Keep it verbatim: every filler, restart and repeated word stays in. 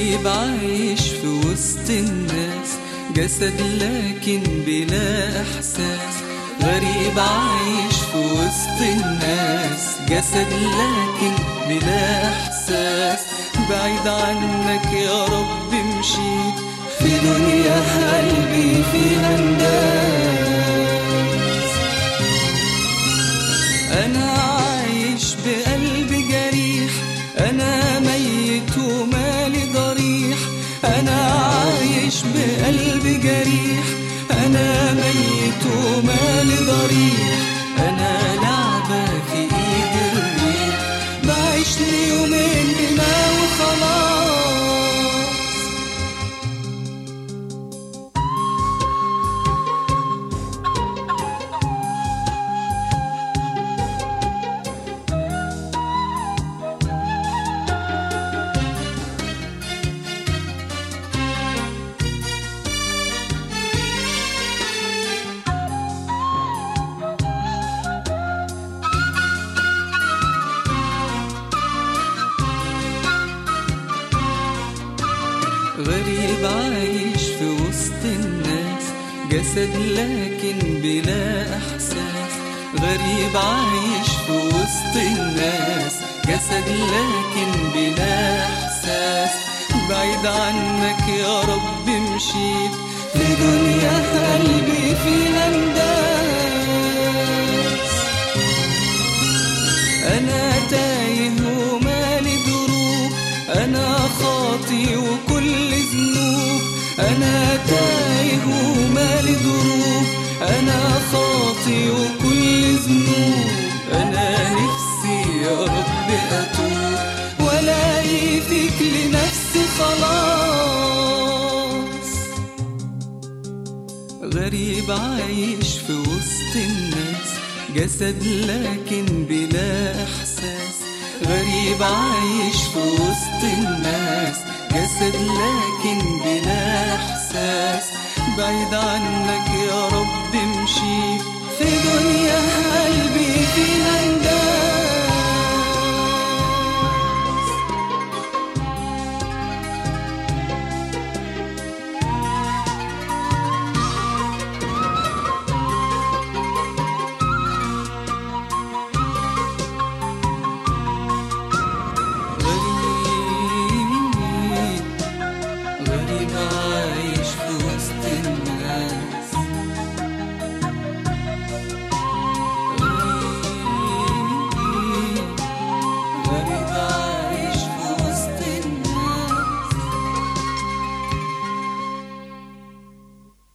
غريب عايش في وسط الناس، جسد لكن بلا إحساس. غريب عايش في وسط الناس، جسد لكن بلا إحساس. بعيد عنك يا رب مشيت في دنيا قلبي فيها الناس. أنا عايش بقلبي جريح، أنا ميت ومالي ضريح. أنا عايش بقلبي جريح، أنا ميت ومالي ضريح. أنا لعبة في إيد الريح، بعيش لي يومين بما وخلاص. غريب عايش في وسط الناس، جسد لكن بلا إحساس. غريب عايش في وسط الناس، جسد لكن بلا إحساس. بعيد عنك يا رب مشيت في دنيا قلبي فيها نداس. أنا تايه ومالي دروب، أنا خاطي وكل ذنوب. أنا تايه ومالي دروب، أنا خاطي وكل ذنوب. أنا نفسي يا رب أتوب ولاقي فيك لنفسي خلاص. غريب عايش في وسط الناس، جسد لكن بلا إحساس. غريب عايش في وسط الناس، جسد لكن بلا إحساس. بعيد عنك يا رب مشيت في دنيا قلبي فيها نداس.